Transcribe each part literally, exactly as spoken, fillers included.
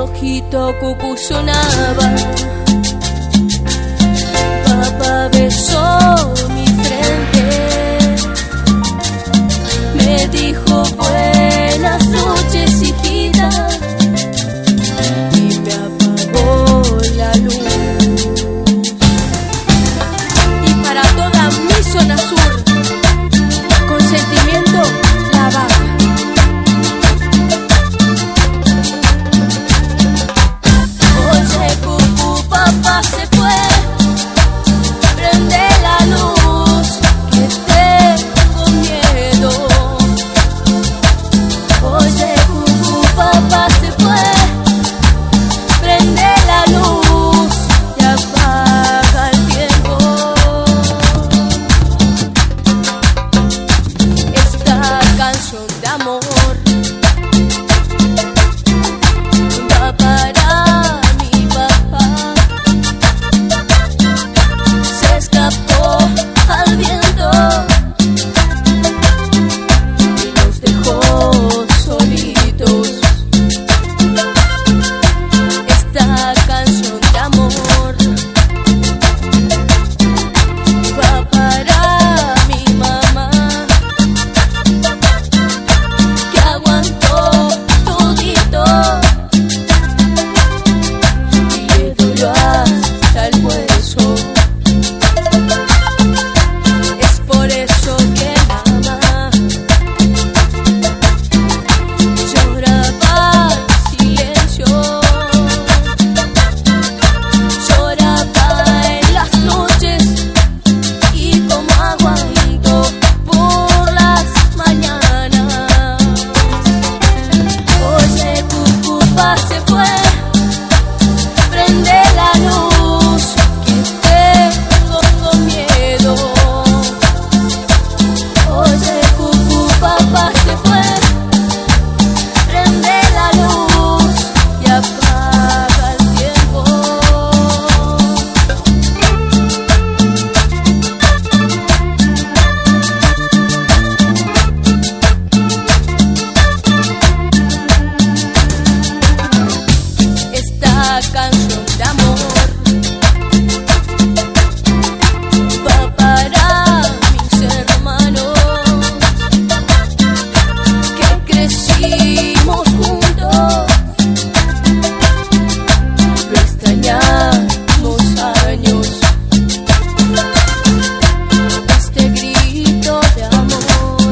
ojito cucú sonaba. Papá besó mi frente, me dijo buenas noches, hijita, y me apagó la luz. Y para toda mi zona sur, con sentimiento, La Baja. Oye, cucú, papá se fue, prende la luz, que tengo miedo. Oye, cucú, papá se fue, prende la luz y apaga el tiempo. Esta canción de amor va para mi papá. Se escapó al viento y nos dejó solitos. Esta canción de amor va para mi mamá, que aguantó todito y le dolió hasta el hueso. Es por eso que mamá lloraba en silencio, lloraba en las noches y como aguantó por las mañanas. Oye, cucú, papá se fue, prende la luz, que tengo miedo. Oye, cucú, papá se fue, prende la luz y apaga el tiempo. Esta canción de amor va para mis hermanos, que crecimos juntos, lo extrañamos años. Este grito de amor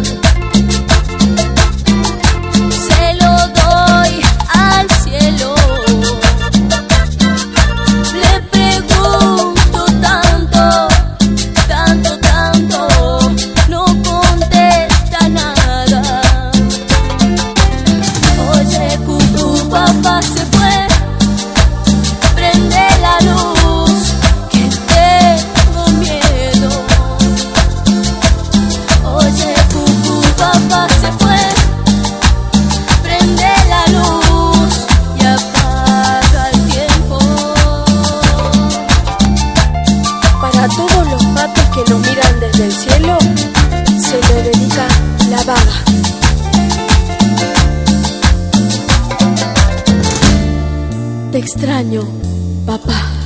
se lo doy al cielo. Le pregunto tanto, tanto, tanto, no contesta nada. Oye, cucú, papá se fue, prende la luz, que tengo miedo. Oye, cucú, papá se fue, prende la luz y apaga el tiempo. Para todos los papis que nos miran desde el cielo, se lo dedica La Vaga. Te extraño, papá.